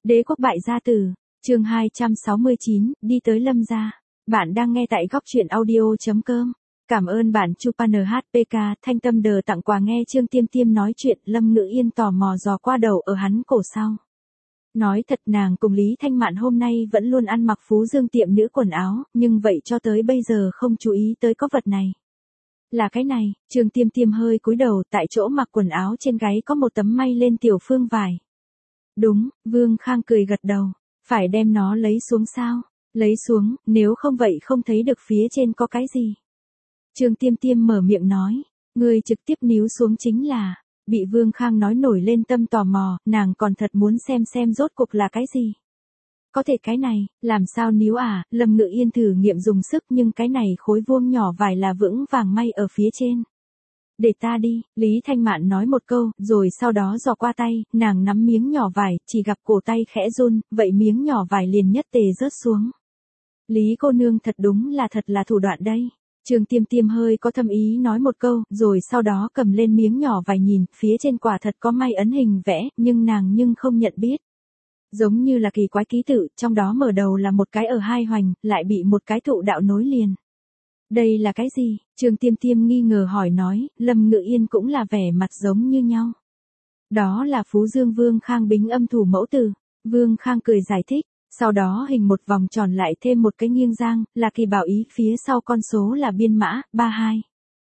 Đế quốc bại gia tử, chương 269, đi tới Lâm gia. Bạn đang nghe tại góc truyện audio.com. Cảm ơn bạn Chupa NHPK Thanh Tâm Đờ tặng quà nghe Trương Tiêm Tiêm nói chuyện. Lâm Ngự Yên tò mò dò qua đầu ở hắn cổ sau. Nói thật nàng cùng Lý Thanh Mạn hôm nay vẫn luôn ăn mặc Phú Dương tiệm nữ quần áo, nhưng vậy cho tới bây giờ không chú ý tới có vật này. Là cái này, Trương Tiêm Tiêm hơi cúi đầu, tại chỗ mặc quần áo trên gáy có một tấm may lên tiểu phương vải. Đúng, Vương Khang cười gật đầu, phải đem nó lấy xuống sao? Lấy xuống, nếu không vậy không thấy được phía trên có cái gì. Trương Tiêm Tiêm mở miệng nói, người trực tiếp níu xuống chính là, bị Vương Khang nói nổi lên tâm tò mò, nàng còn thật muốn xem rốt cuộc là cái gì. Có thể cái này, làm sao níu à, Lâm Ngự Yên thử nghiệm dùng sức nhưng cái này khối vuông nhỏ vải là vững vàng may ở phía trên. Để ta đi, Lý Thanh Mạn nói một câu, rồi sau đó dò qua tay, nàng nắm miếng nhỏ vải, chỉ gặp cổ tay khẽ run, vậy miếng nhỏ vải liền nhất tề rớt xuống. Lý cô nương thật đúng là thật là thủ đoạn đây. Trương Tiêm Tiêm hơi có thâm ý nói một câu, rồi sau đó cầm lên miếng nhỏ vải nhìn, phía trên quả thật có may ấn hình vẽ, nhưng nàng không nhận biết. Giống như là kỳ quái ký tự, trong đó mở đầu là một cái ở hai hoành, lại bị một cái thụ đạo nối liền. Đây là cái gì? Trương Tiêm Tiêm nghi ngờ hỏi nói, Lâm Ngự Yên cũng là vẻ mặt giống như nhau. Đó là Phú Dương Vương Khang bính âm thủ mẫu tử. Vương Khang cười giải thích, sau đó hình một vòng tròn lại thêm một cái nghiêng giang, là kỳ bảo ý phía sau con số là biên mã, 32.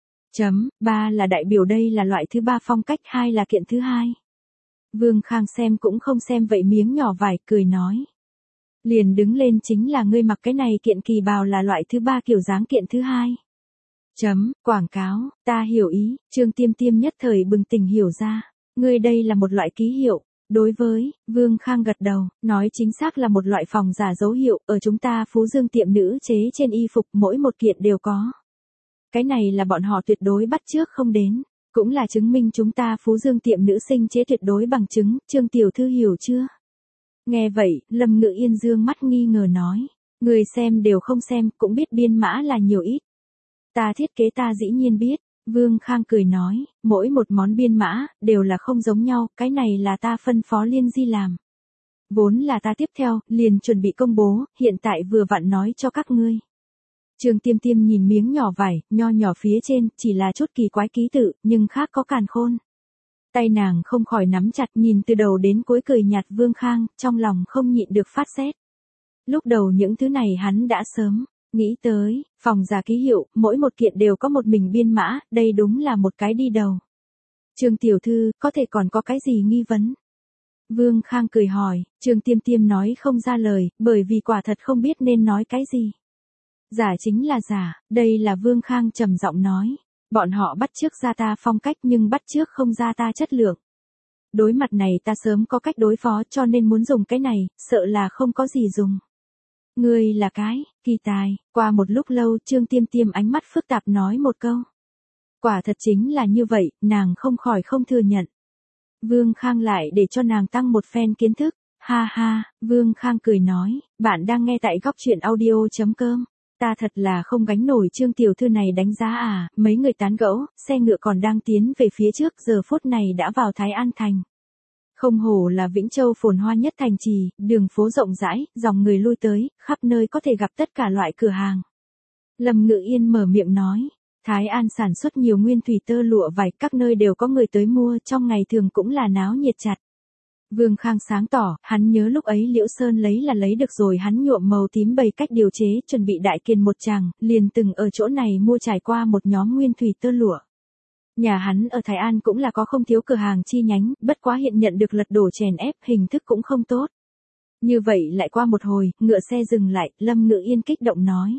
3 là đại biểu đây là loại thứ 3 phong cách, 2 là kiện thứ 2. Vương Khang xem cũng không xem vậy miếng nhỏ vải, cười nói. Liền đứng lên chính là ngươi mặc cái này kiện kỳ bào là loại thứ 3 kiểu dáng kiện thứ 2. Quảng cáo, ta hiểu ý, Trương Tiêm Tiêm nhất thời bừng tỉnh hiểu ra. Ngươi đây là một loại ký hiệu. Đối với, Vương Khang gật đầu, nói chính xác là một loại phòng giả dấu hiệu, ở chúng ta Phú Dương tiệm nữ chế trên y phục mỗi một kiện đều có. Cái này là bọn họ tuyệt đối bắt chước không đến. Cũng là chứng minh chúng ta Phú Dương tiệm nữ sinh chế tuyệt đối bằng chứng, Trương tiểu thư hiểu chưa? Nghe vậy, Lâm Ngự Yên dương mắt nghi ngờ nói, người xem đều không xem, cũng biết biên mã là nhiều ít. Ta thiết kế ta dĩ nhiên biết, Vương Khang cười nói, mỗi một món biên mã, đều là không giống nhau, cái này là ta phân phó Liên Di làm. Vốn là ta tiếp theo, liền chuẩn bị công bố, hiện tại vừa vặn nói cho các ngươi. Trương Tiêm Tiêm nhìn miếng nhỏ vải, nho nhỏ phía trên, chỉ là chút kỳ quái ký tự, nhưng khác có càn khôn. Tay nàng không khỏi nắm chặt nhìn từ đầu đến cuối cười nhạt Vương Khang, trong lòng không nhịn được phát sét. Lúc đầu những thứ này hắn đã sớm nghĩ tới, phòng giả ký hiệu, mỗi một kiện đều có một mình biên mã, đây đúng là một cái đi đầu. Trương tiểu thư, có thể còn có cái gì nghi vấn? Vương Khang cười hỏi, Trương Tiêm Tiêm nói không ra lời, bởi vì quả thật không biết nên nói cái gì. Giả chính là giả, đây là Vương Khang trầm giọng nói. Bọn họ bắt chước ra ta phong cách nhưng bắt chước không ra ta chất lượng. Đối mặt này ta sớm có cách đối phó cho nên muốn dùng cái này, sợ là không có gì dùng. Ngươi là cái, kỳ tài, qua một lúc lâu Trương Tiêm Tiêm ánh mắt phức tạp nói một câu. Quả thật chính là như vậy, nàng không khỏi không thừa nhận. Vương Khang lại để cho nàng tăng một phen kiến thức, ha ha, Vương Khang cười nói, bạn đang nghe tại góc truyện audio.com. Ta thật là không gánh nổi Trương tiểu thư này đánh giá à, mấy người tán gẫu, xe ngựa còn đang tiến về phía trước, giờ phút này đã vào Thái An Thành. Không hổ là Vĩnh Châu phồn hoa nhất thành trì, đường phố rộng rãi, dòng người lui tới, khắp nơi có thể gặp tất cả loại cửa hàng. Lâm Ngự Yên mở miệng nói, Thái An sản xuất nhiều nguyên thủy tơ lụa vải, các nơi đều có người tới mua, trong ngày thường cũng là náo nhiệt chặt. Vương Khang sáng tỏ, hắn nhớ lúc ấy Liễu Sơn lấy được rồi hắn nhuộm màu tím bày cách điều chế, chuẩn bị đại kiền một chàng, liền từng ở chỗ này mua trải qua một nhóm nguyên thủy tơ lụa. Nhà hắn ở Thái An cũng là có không thiếu cửa hàng chi nhánh, bất quá hiện nhận được lật đổ chèn ép, hình thức cũng không tốt. Như vậy lại qua một hồi, ngựa xe dừng lại, Lâm Ngự Yên kích động nói.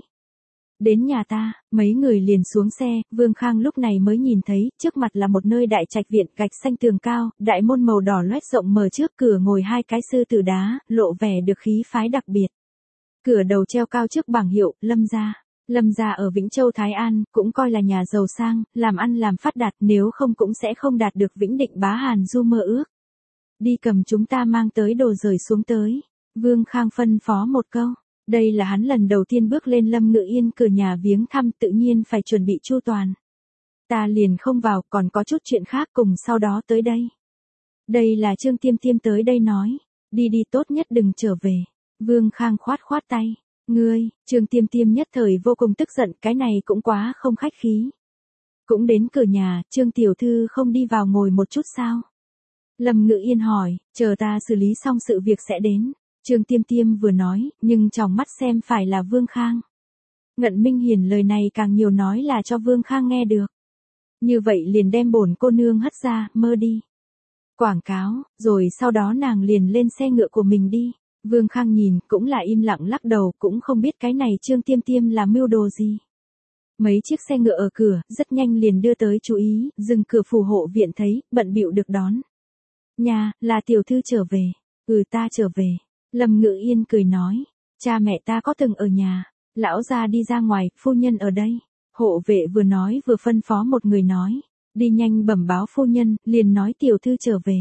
Đến nhà ta, mấy người liền xuống xe, Vương Khang lúc này mới nhìn thấy, trước mặt là một nơi đại trạch viện, gạch xanh tường cao, đại môn màu đỏ loét rộng mở trước cửa ngồi hai cái sư tử đá, lộ vẻ được khí phái đặc biệt. Cửa đầu treo cao trước bảng hiệu, Lâm gia. Lâm gia ở Vĩnh Châu Thái An, cũng coi là nhà giàu sang, làm ăn làm phát đạt, nếu không cũng sẽ không đạt được Vĩnh Định Bá Hàn Du mơ ước. Đi cầm chúng ta mang tới đồ rời xuống tới. Vương Khang phân phó một câu. Đây là hắn lần đầu tiên bước lên Lâm Ngự Yên cửa nhà viếng thăm, tự nhiên phải chuẩn bị chu toàn. Ta liền không vào, còn có chút chuyện khác cùng sau đó tới đây. Đây là Trương Tiêm Tiêm tới đây nói. Đi đi, tốt nhất đừng trở về. Vương Khang khoát khoát tay. Ngươi, Trương Tiêm Tiêm nhất thời vô cùng tức giận, cái này cũng quá không khách khí. Cũng đến cửa nhà, Trương tiểu thư không đi vào ngồi một chút sao? Lâm Ngự Yên hỏi, chờ ta xử lý xong sự việc sẽ đến. Trương Tiêm Tiêm vừa nói, nhưng trong mắt xem phải là Vương Khang. Ngận Minh Hiền lời này càng nhiều nói là cho Vương Khang nghe được. Như vậy liền đem bổn cô nương hất ra, mơ đi. Quảng cáo, rồi sau đó nàng liền lên xe ngựa của mình đi. Vương Khang nhìn, cũng là im lặng lắc đầu, cũng không biết cái này Trương Tiêm Tiêm là mưu đồ gì. Mấy chiếc xe ngựa ở cửa, rất nhanh liền đưa tới chú ý, dừng cửa phù hộ viện thấy, bận bịu được đón. Nhà, là tiểu thư trở về. Ta trở về. Lâm Ngự Yên cười nói, cha mẹ ta có từng ở nhà. Lão gia đi ra ngoài, phu nhân ở đây. Hộ vệ vừa nói vừa phân phó một người nói, đi nhanh bẩm báo phu nhân, liền nói tiểu thư trở về.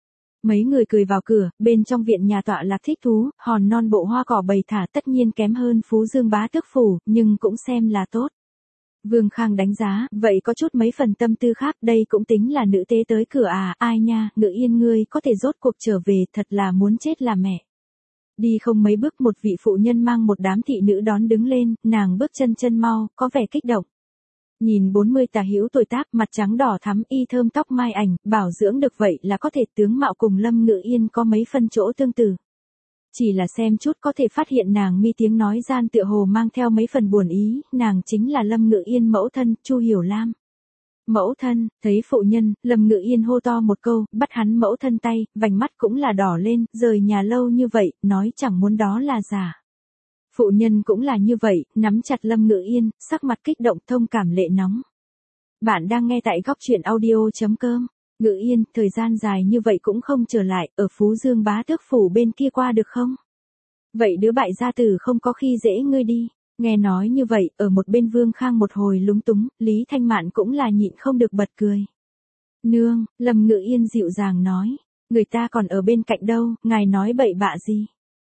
Mấy người cười vào cửa, bên trong viện nhà tọa lạc thích thú, hòn non bộ hoa cỏ bày thả tất nhiên kém hơn Phú Dương bá tước phủ, nhưng cũng xem là tốt. Vương Khang đánh giá, vậy có chút mấy phần tâm tư khác, đây cũng tính là nữ tế tới cửa à, ai nha, Ngự Yên ngươi có thể rốt cuộc trở về, thật là muốn chết là mẹ. Đi không mấy bước một vị phụ nhân mang một đám thị nữ đón đứng lên, nàng bước chân chân mau, có vẻ kích động. Nhìn 40 tà hữu tuổi tác, mặt trắng đỏ thắm, y thơm tóc mai ảnh, bảo dưỡng được vậy là có thể tướng mạo cùng Lâm Ngự Yên có mấy phân chỗ tương tự. Chỉ là xem chút có thể phát hiện nàng mi tiếng nói gian tựa hồ mang theo mấy phần buồn ý, nàng chính là Lâm Ngự Yên mẫu thân, Chu Hiểu Lam. Mẫu thân, thấy phụ nhân, Lâm Ngự Yên hô to một câu, bắt hắn mẫu thân tay, vành mắt cũng là đỏ lên, rời nhà lâu như vậy, nói chẳng muốn đó là giả. Phụ nhân cũng là như vậy, nắm chặt Lâm Ngự Yên, sắc mặt kích động thông cảm lệ nóng. Bạn đang nghe tại góc truyện audio.com. Ngự Yên, thời gian dài như vậy cũng không trở lại, ở Phú Dương bá tước phủ bên kia qua được không? Vậy đứa bại gia tử không có khi dễ ngươi đi. Nghe nói như vậy, ở một bên Vương Khang một hồi lúng túng, Lý Thanh Mạn cũng là nhịn không được bật cười. Nương, Lâm Ngự Yên dịu dàng nói, người ta còn ở bên cạnh đâu, ngài nói bậy bạ gì?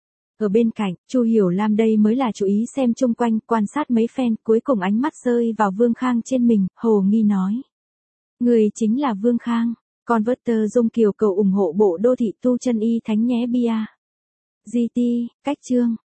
Ở bên cạnh, Chu Hiểu Lam đây mới là chú ý xem chung quanh, quan sát mấy phen, cuối cùng ánh mắt rơi vào Vương Khang trên mình, hồ nghi nói. Người chính là Vương Khang, Converter Dung Kiều cầu ủng hộ bộ đô thị tu chân y thánh nhé bia. GT, cách chương.